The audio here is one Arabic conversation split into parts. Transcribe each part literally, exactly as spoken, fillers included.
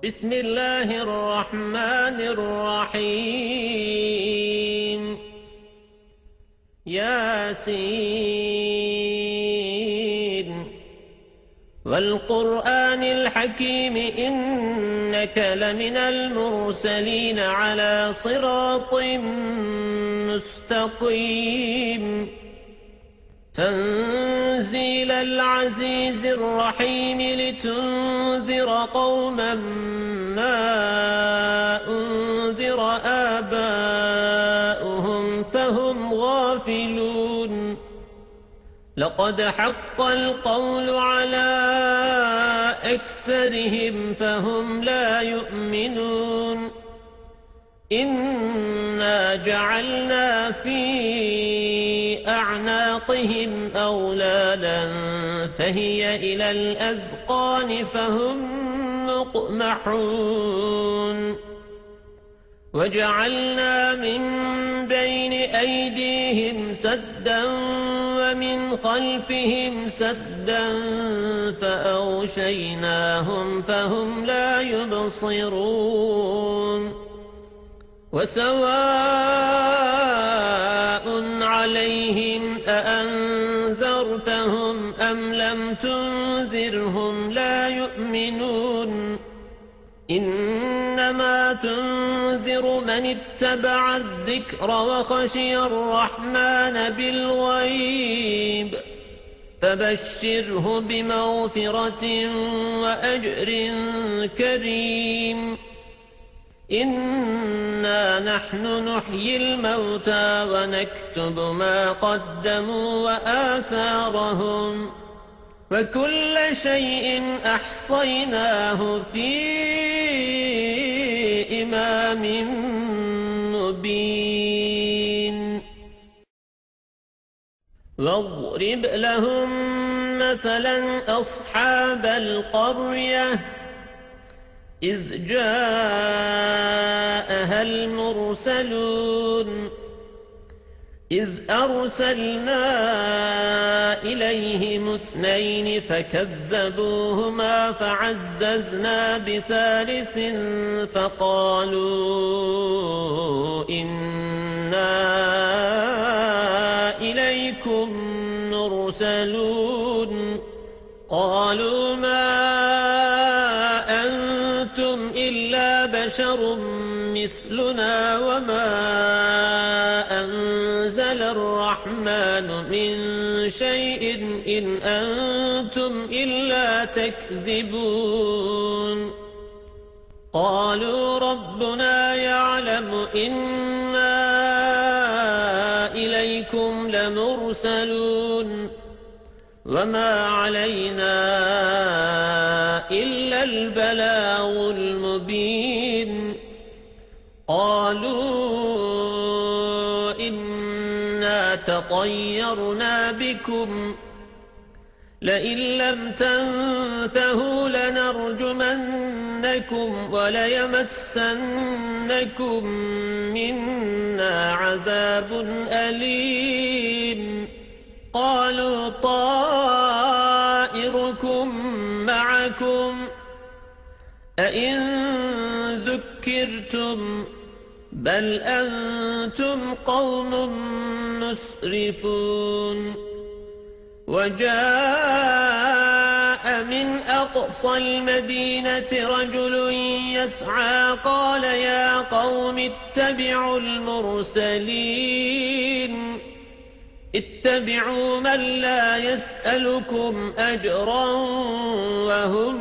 بسم الله الرحمن الرحيم ياسين والقرآن الحكيم إنك لمن المرسلين على صراط مستقيم تنزيل العزيز الرحيم لتنذر قوما ما أنذر آباؤهم فهم غافلون لقد حق القول على أكثرهم فهم لا يؤمنون إنا جعلنا في أعناقهم أغلالا فهي إلى الأذقان فهم مقمحون وجعلنا من بين أيديهم سدا ومن خلفهم سدا فأغشيناهم فهم لا يبصرون وسواء عليهم أأنذرتهم أم لم تنذرهم لا يؤمنون إنما تنذر من اتبع الذكر وخشي الرحمن بالغيب فبشره بمغفرة وأجر كريم إنا نحن نحيي الموتى ونكتب ما قدموا وآثارهم وكل شيء أحصيناه في إمام مبين واضرب لهم مثلا أصحاب القرية إذ جاءها المرسلون إذ أرسلنا إليهم اثنين فكذبوهما فعززنا بثالث فقالوا إنا إليكم مرسلون قالوا ما أنتم إلا بشر مثلنا وما أنزل الرحمن من شيء إن أنتم إلا تكذبون قالوا ربنا يعلم إنا إليكم لمرسلون وما علينا إلا البلاغ المبين قالوا إنا تطيرنا بكم لئن لم تنتهوا لنرجمنكم وليمسنكم منا عذاب أليم قالوا طائركم معكم أئن ذكرتم بل أنتم قوم مسرفون وجاء من أقصى المدينة رجل يسعى قال يا قوم اتبعوا المرسلين اتبعوا من لا يسألكم أجرا وهم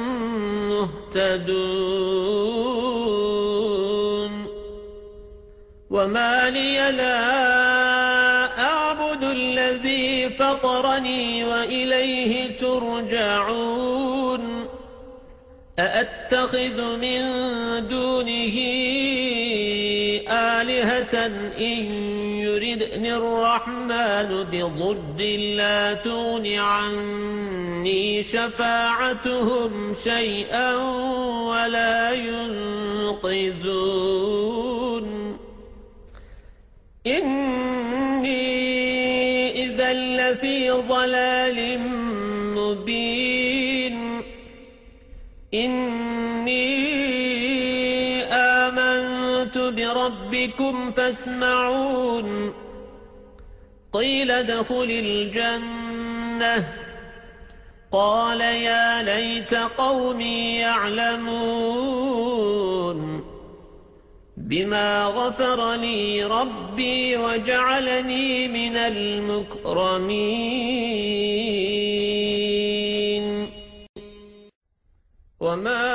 مهتدون وما لي لا أعبد الذي فطرني وإليه ترجعون أأتخذ من دونه آلهة إن يردني الرحمن بضر لا تغن عني شفاعتهم شيئا ولا ينقذون إني إذا لفي ضلال مبين إني آمنت بربكم فاسمعون قيل ادخل الجنة قال يا ليت قومي يعلمون بما غفر لي ربي وجعلني من المكرمين وما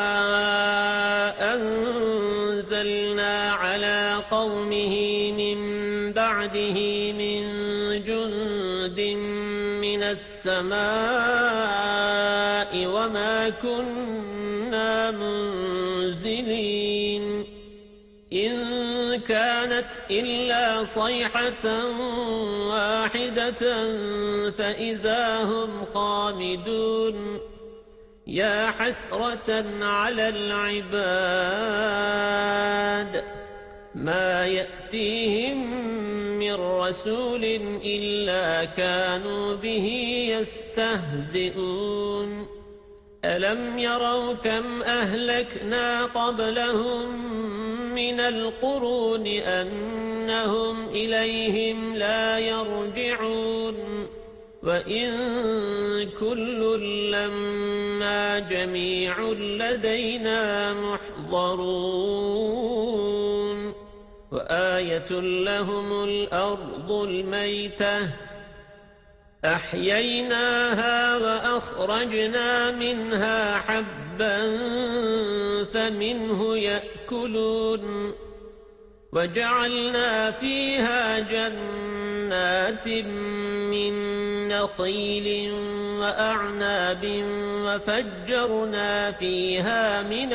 أنزلنا على قومه من بعده من جند من السماء وما كنا منزلين إن كانت إلا صيحة واحدة فإذا هم خامدون يا حسرة على العباد ما يأتيهم من رسول إلا كانوا به يستهزئون ألم يروا كم أهلكنا قبلهم من القرون أنهم إليهم لا يرجعون وإن كل لما جميع لدينا محضرون وآية لهم الأرض الميتة أحييناها وأخرجنا منها حبا فمنه يأكلون وجعلنا فيها جنات من نخيل وأعناب وفجرنا فيها من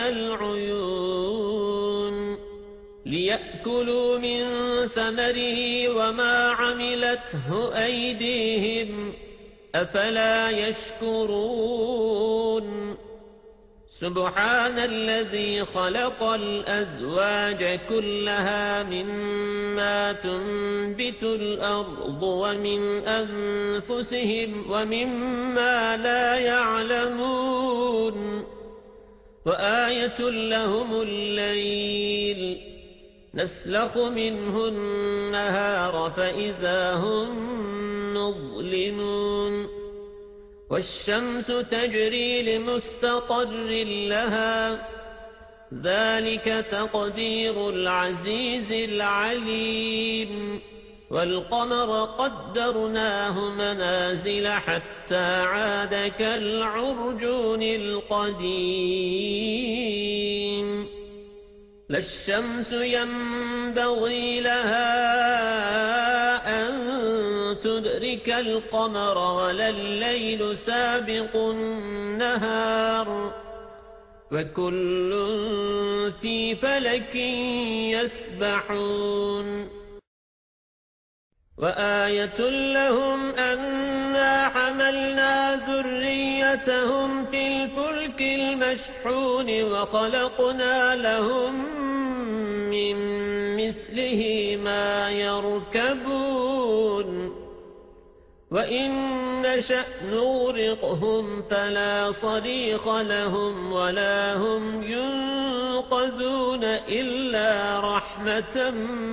العيون ليأكلوا من ثمره وما عملته أيديهم أفلا يشكرون سبحان الذي خلق الأزواج كلها مما تنبت الأرض ومن أنفسهم ومما لا يعلمون وآية لهم الليل نسلخ منه النهار فإذا هم مظلمون والشمس تجري لمستقر لها ذلك تقدير العزيز العليم والقمر قدرناه منازل حتى عاد كالعرجون القديم لا الشمس ينبغي لها أن تدرك القمر ولا الليل سابق النهار وكل في فلك يسبحون وآية لهم أنا حملنا ذريتهم في الفلك المشحون وخلقنا لهم من مثله ما يركبون وإن نشأ نغرقهم فلا صريخ لهم ولا هم ينقذون إلا رحمة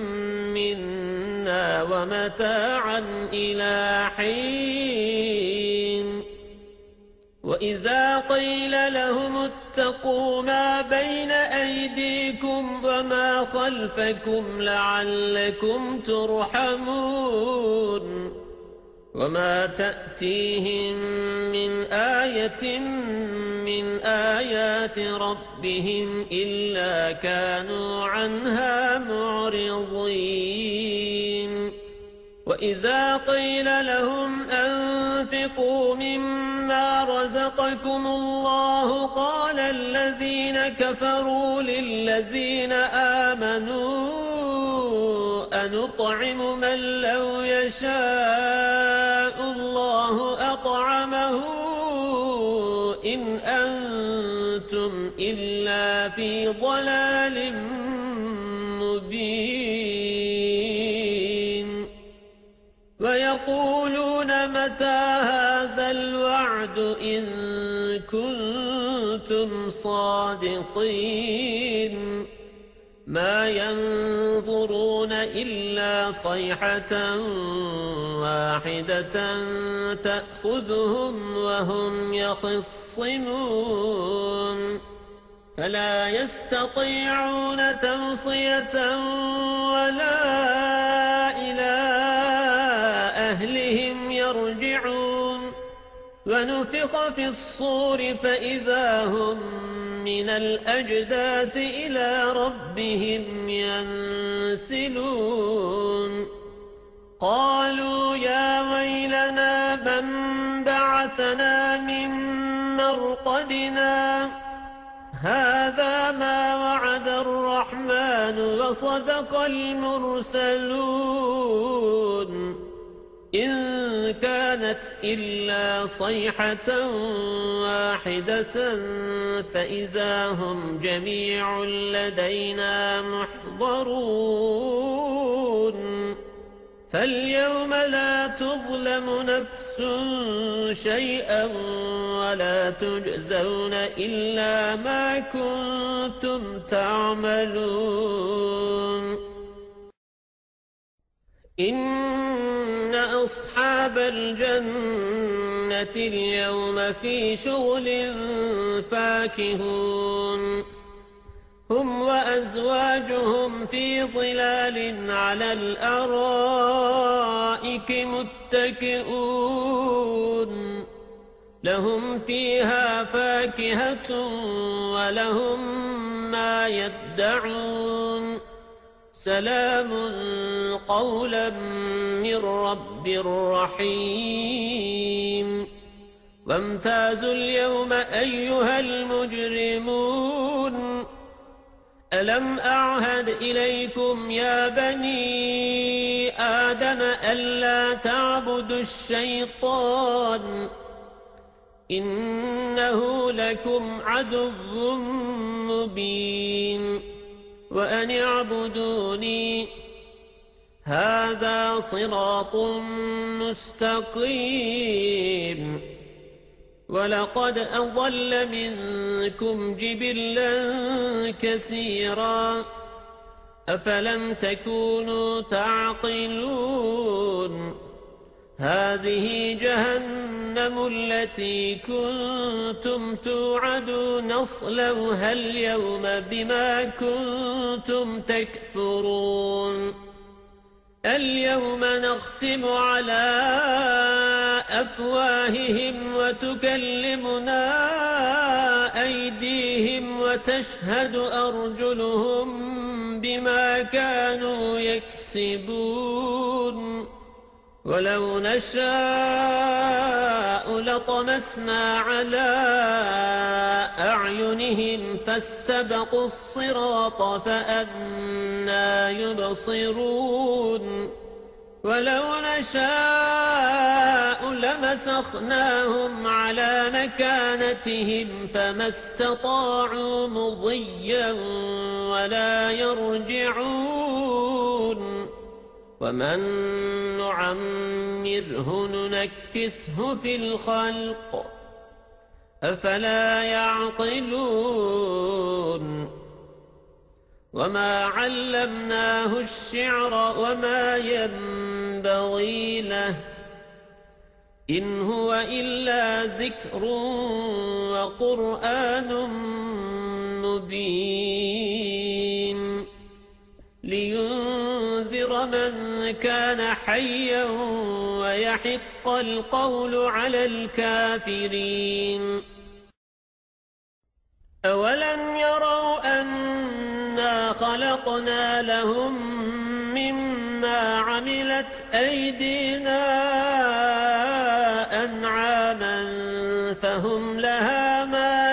منا ومتاعا إلى حين وإذا قيل لهم اتقوا ما بين أيديكم وما خلفكم لعلكم ترحمون وما تأتيهم من آية من آيات ربهم إلا كانوا عنها معرضين وإذا قيل لهم أنفقوا مما رزقكم الله قال الذين كفروا للذين آمنوا أنطعم من لو يشاء الله أطعمه إن أنتم إلا في ضلال مبين ويقولون متى هذا الوعد إن كنتم صادقين ما ينظرون إلا صيحة واحدة تأخذهم وهم يخصمون فلا يستطيعون توصية ولا إلى أهلهم يرجعون ونفخ في الصور فإذا هم من الأجداث إلى ربهم ينسلون قالوا يا ويلنا من بعثنا من مرقدنا هذا ما وعد الرحمن وصدق المرسلون إن كانت إلا صيحة واحدة فإذا هم جميع لدينا محضرون فاليوم لا تظلم نفس شيئا ولا تجزون إلا ما كنتم تعملون إن أصحاب الجنة اليوم في شغل فاكهون هم وأزواجهم في ظلال على الأرائك متكئون لهم فيها فاكهة ولهم ما يدعون سلام قولا من رب رحيم وامتازوا اليوم أيها المجرمون ألم أعهد إليكم يا بني آدم ألا تعبدوا الشيطان إنه لكم عدو مبين وأن اعبدوني هذا صراط مستقيم ولقد أضل منكم جبلا كثيرا أفلم تكونوا تعقلون هذه جهنم التي كنتم توعدون اصلوها اليوم بما كنتم تكفرون اليوم نختم على أفواههم وتكلمنا أيديهم وتشهد أرجلهم بما كانوا يكسبون ولو نشاء لطمسنا على أعينهم فاستبقوا الصراط فأنى يبصرون ولو نشاء لمسخناهم على مكانتهم فما استطاعوا مضيا ولا يرجعون ومن نعمره ننكسه في الخلق أفلا يعقلون وما علمناه الشعر وما ينبغي له إن هو إلا ذكر وقرآن مبين لينذر من كان حيا ويحق القول على الكافرين أولم يروا أنا خلقنا لهم مما عملت أيدينا أنعاما فهم لها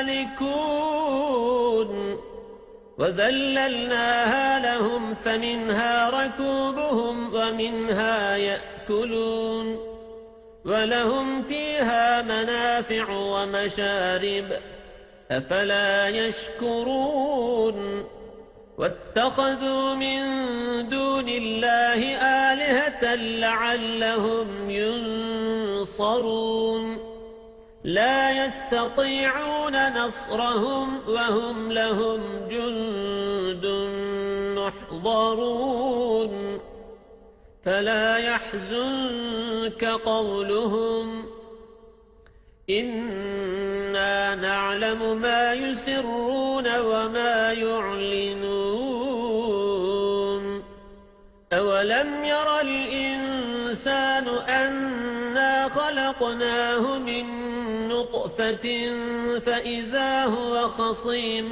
مالكون وذللناها لهم فمنها ركوبهم ومنها يأكلون ولهم فيها منافع ومشارب أفلا يشكرون واتخذوا من دون الله آلهة لعلهم ينصرون لا يستطيعون نصرهم وهم لهم جند يحضرون فلا يحزنك قولهم إنا نعلم ما يسرون وما يعلنون أولم ير الإنسان أنا خلقناه من نطفة فإذا هو خصيم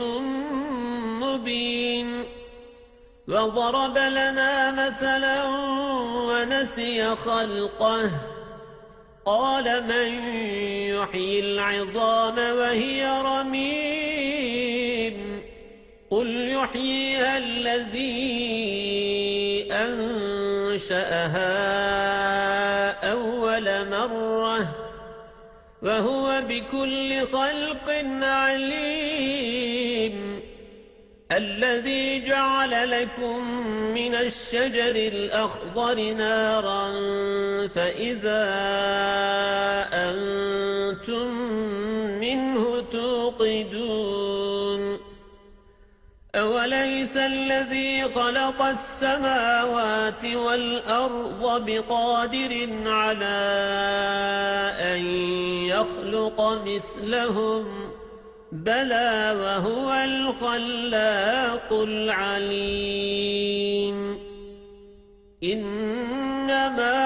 مبين وضرب لنا مثلا ونسي خلقه قال من يحيي العظام وهي رميم قل يحييها الذي أنشأها أول مرة وهو بكل خلق عليم الذي جعل لكم من الشجر الأخضر نارا فإذا أنتم منه توقدون أوليس الذي خلق السماوات والأرض بقادر على أن يخلق مثلهم بلى وهو الخلاق العليم إنما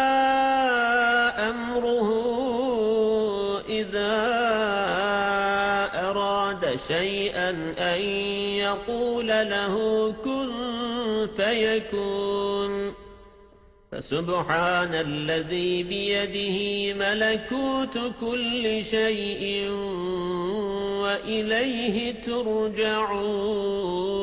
أمره إذا أراد شيئا أن يقول له كن فيكون فسبحان الذي بيده ملكوت كل شيء وإليه ترجعون